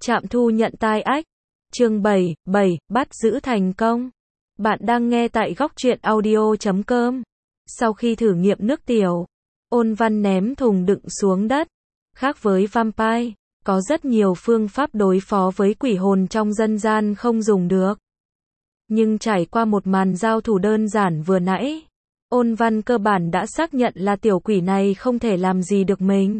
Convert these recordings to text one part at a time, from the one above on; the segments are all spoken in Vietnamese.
Trạm thu nhận tai ách. Chương 7, bắt giữ thành công. Bạn đang nghe tại góc truyện audio.com. Sau khi thử nghiệm nước tiểu, Ôn Văn ném thùng đựng xuống đất. Khác với vampire, có rất nhiều phương pháp đối phó với quỷ hồn trong dân gian không dùng được. Nhưng trải qua một màn giao thủ đơn giản vừa nãy, Ôn Văn cơ bản đã xác nhận là tiểu quỷ này không thể làm gì được mình.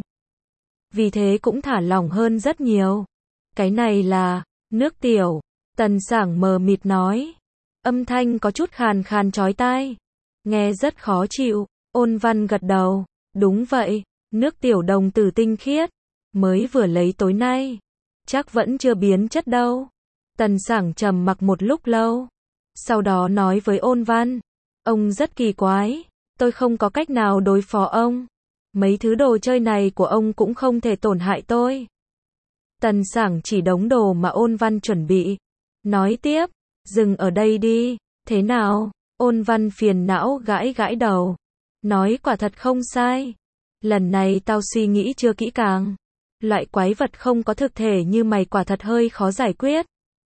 Vì thế cũng thả lỏng hơn rất nhiều. Cái này là nước tiểu. Tần Sảng mờ mịt nói. Âm thanh có chút khàn khàn chói tai. Nghe rất khó chịu. Ôn Văn gật đầu. Đúng vậy, nước tiểu đồng tử tinh khiết. Mới vừa lấy tối nay. Chắc vẫn chưa biến chất đâu. Tần Sảng trầm mặc một lúc lâu. Sau đó nói với Ôn Văn. Ông rất kỳ quái. Tôi không có cách nào đối phó ông. Mấy thứ đồ chơi này của ông cũng không thể tổn hại tôi. Tần Sảng chỉ đống đồ mà Ôn Văn chuẩn bị. Nói tiếp, dừng ở đây đi, thế nào? Ôn Văn phiền não gãi gãi đầu. Nói quả thật không sai. Lần này tao suy nghĩ chưa kỹ càng. Loại quái vật không có thực thể như mày quả thật hơi khó giải quyết.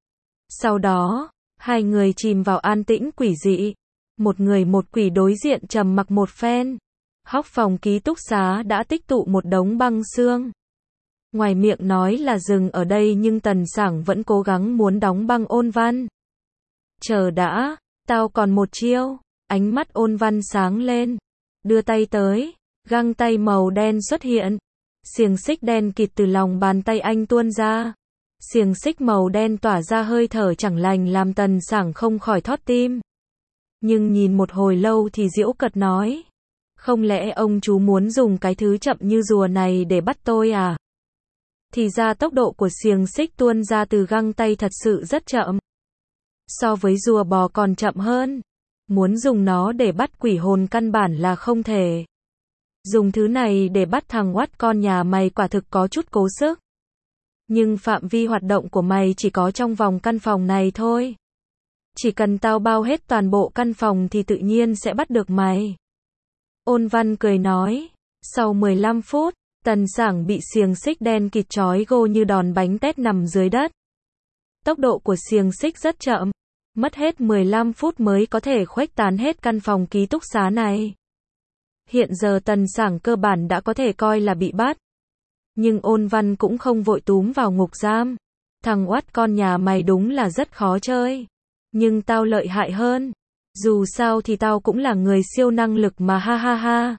Sau đó, hai người chìm vào an tĩnh quỷ dị. Một người một quỷ đối diện trầm mặc một phen. Hóc phòng ký túc xá đã tích tụ một đống băng xương. Ngoài miệng nói là dừng ở đây nhưng Tần Sảng vẫn cố gắng muốn đóng băng Ôn Văn. Chờ đã, tao còn một chiêu. Ánh mắt Ôn Văn sáng lên. Đưa tay tới, găng tay màu đen xuất hiện. Xiềng xích đen kịt từ lòng bàn tay anh tuôn ra. Xiềng xích màu đen tỏa ra hơi thở chẳng lành làm Tần Sảng không khỏi thót tim. Nhưng nhìn một hồi lâu thì giễu cợt nói. Không lẽ ông chú muốn dùng cái thứ chậm như rùa này để bắt tôi à? Thì ra tốc độ của xiềng xích tuôn ra từ găng tay thật sự rất chậm. So với rùa bò còn chậm hơn. Muốn dùng nó để bắt quỷ hồn căn bản là không thể. Dùng thứ này để bắt thằng oắt con nhà mày quả thực có chút cố sức. Nhưng phạm vi hoạt động của mày chỉ có trong vòng căn phòng này thôi. Chỉ cần tao bao hết toàn bộ căn phòng thì tự nhiên sẽ bắt được mày. Ôn Văn cười nói. Sau 15 phút, Tần Sảng bị xiềng xích đen kịt trói gô như đòn bánh tét nằm dưới đất. Tốc độ của xiềng xích rất chậm. Mất hết 15 phút mới có thể khuếch tán hết căn phòng ký túc xá này. Hiện giờ Tần Sảng cơ bản đã có thể coi là bị bắt. Nhưng Ôn Văn cũng không vội túm vào ngục giam. Thằng oắt con nhà mày đúng là rất khó chơi. Nhưng tao lợi hại hơn. Dù sao thì tao cũng là người siêu năng lực mà ha ha ha.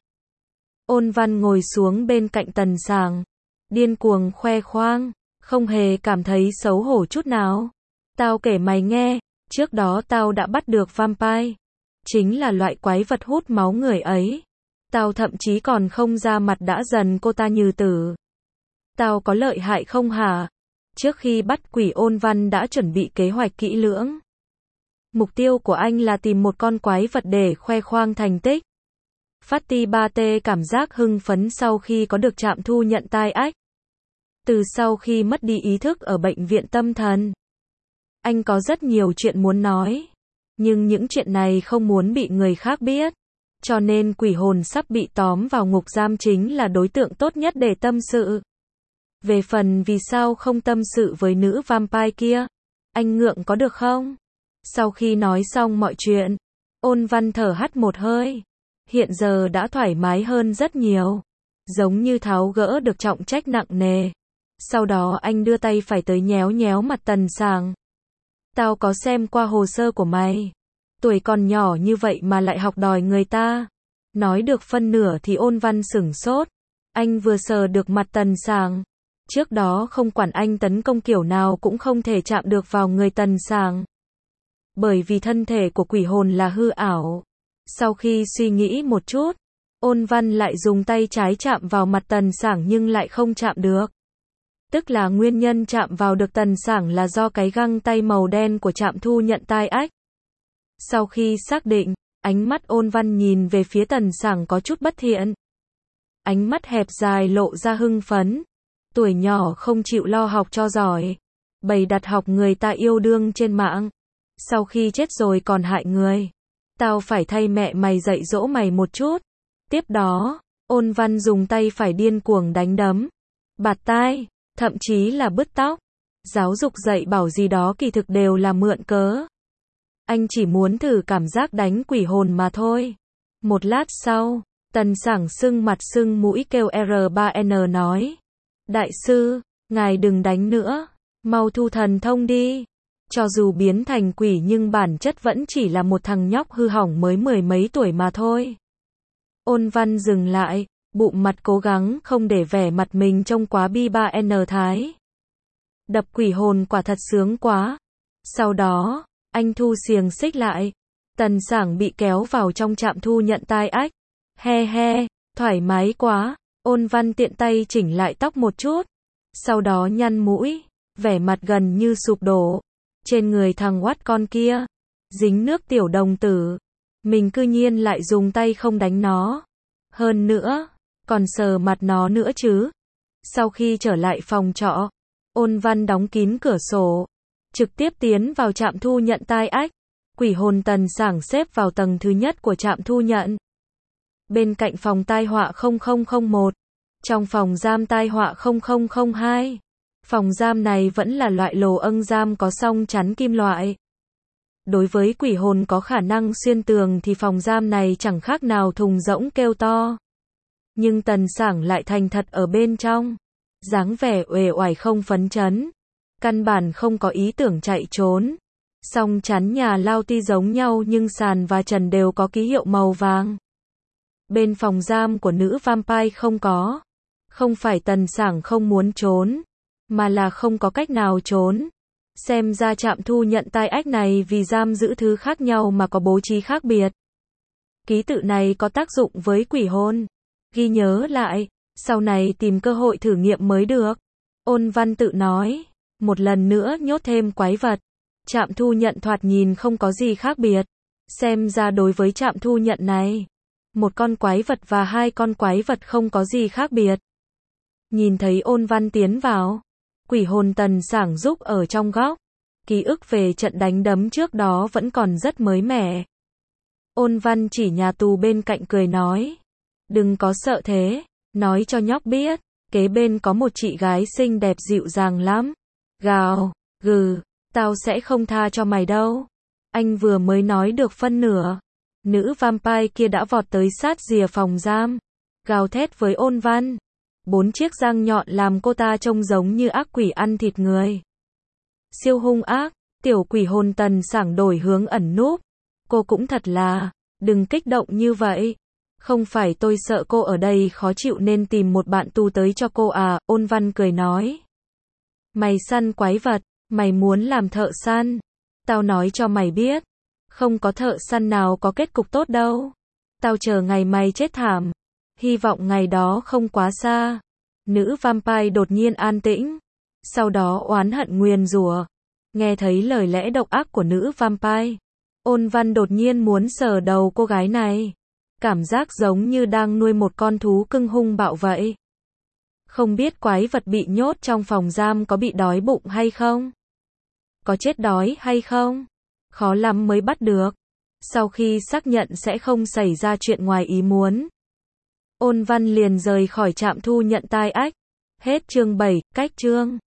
Ôn Văn ngồi xuống bên cạnh Tần Sảng. Điên cuồng khoe khoang. Không hề cảm thấy xấu hổ chút nào. Tao kể mày nghe. Trước đó tao đã bắt được vampire. Chính là loại quái vật hút máu người ấy. Tao thậm chí còn không ra mặt đã dần cô ta như tử. Tao có lợi hại không hả? Trước khi bắt quỷ Ôn Văn đã chuẩn bị kế hoạch kỹ lưỡng. Mục tiêu của anh là tìm một con quái vật để khoe khoang thành tích. Fatty Bate cảm giác hưng phấn sau khi có được trạm thu nhận tai ách. Từ sau khi mất đi ý thức ở bệnh viện tâm thần. Anh có rất nhiều chuyện muốn nói. Nhưng những chuyện này không muốn bị người khác biết. Cho nên quỷ hồn sắp bị tóm vào ngục giam chính là đối tượng tốt nhất để tâm sự. Về phần vì sao không tâm sự với nữ vampire kia, anh ngượng có được không? Sau khi nói xong mọi chuyện, Ôn Văn thở hắt một hơi. Hiện giờ đã thoải mái hơn rất nhiều. Giống như tháo gỡ được trọng trách nặng nề. Sau đó anh đưa tay phải tới nhéo nhéo mặt Tần Sảng. Tao có xem qua hồ sơ của mày. Tuổi còn nhỏ như vậy mà lại học đòi người ta. Nói được phân nửa thì Ôn Văn sửng sốt. Anh vừa sờ được mặt Tần Sảng. Trước đó không quản anh tấn công kiểu nào cũng không thể chạm được vào người Tần Sảng. Bởi vì thân thể của quỷ hồn là hư ảo. Sau khi suy nghĩ một chút, Ôn Văn lại dùng tay trái chạm vào mặt Tần Sảng nhưng lại không chạm được. Tức là nguyên nhân chạm vào được Tần Sảng là do cái găng tay màu đen của trạm thu nhận tai ách. Sau khi xác định, ánh mắt Ôn Văn nhìn về phía Tần Sảng có chút bất thiện. Ánh mắt hẹp dài lộ ra hưng phấn. Tuổi nhỏ không chịu lo học cho giỏi. Bày đặt học người ta yêu đương trên mạng. Sau khi chết rồi còn hại người. Tao phải thay mẹ mày dạy dỗ mày một chút. Tiếp đó, Ôn Văn dùng tay phải điên cuồng đánh đấm. Bạt tai, thậm chí là bứt tóc. giáo dục dạy bảo gì đó kỳ thực đều là mượn cớ. Anh chỉ muốn thử cảm giác đánh quỷ hồn mà thôi. Một lát sau, Tần Sảng sưng mặt sưng mũi kêu R3N nói. Đại sư, ngài đừng đánh nữa, mau thu thần thông đi. Cho dù biến thành quỷ nhưng bản chất vẫn chỉ là một thằng nhóc hư hỏng mới 10 mấy tuổi mà thôi. Ôn Văn dừng lại, bụng mặt cố gắng không để vẻ mặt mình trông quá bi ba n thái. Đập quỷ hồn quả thật sướng quá. Sau đó, anh thu xiềng xích lại. Tần Sảng bị kéo vào trong trạm thu nhận tai ách. He he, thoải mái quá. Ôn Văn tiện tay chỉnh lại tóc một chút. Sau đó nhăn mũi, vẻ mặt gần như sụp đổ. Trên người thằng oát con kia, dính nước tiểu đồng tử. Mình cư nhiên lại dùng tay không đánh nó. Hơn nữa, còn sờ mặt nó nữa chứ. Sau khi trở lại phòng trọ, Ôn Văn đóng kín cửa sổ, trực tiếp tiến vào trạm thu nhận tai ách. Quỷ hồn Tần Sảng xếp vào tầng thứ nhất của trạm thu nhận. Bên cạnh phòng tai họa 0001, trong phòng giam tai họa 0002. Phòng giam này vẫn là loại lồ âng giam có song chắn kim loại. Đối với quỷ hồn có khả năng xuyên tường thì phòng giam này chẳng khác nào thùng rỗng kêu to. Nhưng Tần Sảng lại thành thật ở bên trong. Dáng vẻ uể oải không phấn chấn. Căn bản không có ý tưởng chạy trốn. Song chắn nhà lao ti giống nhau nhưng sàn và trần đều có ký hiệu màu vàng. Bên phòng giam của nữ vampire không có. Không phải Tần Sảng không muốn trốn, mà là không có cách nào trốn. Xem ra trạm thu nhận tai ách này vì giam giữ thứ khác nhau mà có bố trí khác biệt. Ký tự này có tác dụng với quỷ hồn. Ghi nhớ lại, sau này tìm cơ hội thử nghiệm mới được. Ôn Văn tự nói, một lần nữa nhốt thêm quái vật. Trạm thu nhận thoạt nhìn không có gì khác biệt. Xem ra đối với trạm thu nhận này, một con quái vật và hai con quái vật không có gì khác biệt. Nhìn thấy Ôn Văn tiến vào, quỷ hồn Tần Sảng rúc ở trong góc. Ký ức về trận đánh đấm trước đó vẫn còn rất mới mẻ. Ôn Văn chỉ nhà tù bên cạnh cười nói. Đừng có sợ thế, nói cho nhóc biết, kế bên có một chị gái xinh đẹp dịu dàng lắm. Gào, gừ, tao sẽ không tha cho mày đâu. Anh vừa mới nói được phân nửa. Nữ vampire kia đã vọt tới sát rìa phòng giam. Gào thét với Ôn Văn. 4 chiếc răng nhọn làm cô ta trông giống như ác quỷ ăn thịt người. Siêu hung ác, tiểu quỷ hồn Tần Sảng đổi hướng ẩn núp. Cô cũng thật là, đừng kích động như vậy. Không phải tôi sợ cô ở đây khó chịu nên tìm một bạn tù tới cho cô à, Ôn Văn cười nói. Mày săn quái vật, mày muốn làm thợ săn. Tao nói cho mày biết, không có thợ săn nào có kết cục tốt đâu. Tao chờ ngày mày chết thảm. Hy vọng ngày đó không quá xa. Nữ vampire đột nhiên an tĩnh. Sau đó oán hận nguyền rủa. Nghe thấy lời lẽ độc ác của nữ vampire, Ôn Văn đột nhiên muốn sờ đầu cô gái này. Cảm giác giống như đang nuôi một con thú cưng hung bạo vậy. Không biết quái vật bị nhốt trong phòng giam có bị đói bụng hay không? Có chết đói hay không? Khó lắm mới bắt được. Sau khi xác nhận sẽ không xảy ra chuyện ngoài ý muốn, Ôn Văn liền rời khỏi trạm thu nhận tai ách. Hết chương 7, cách chương.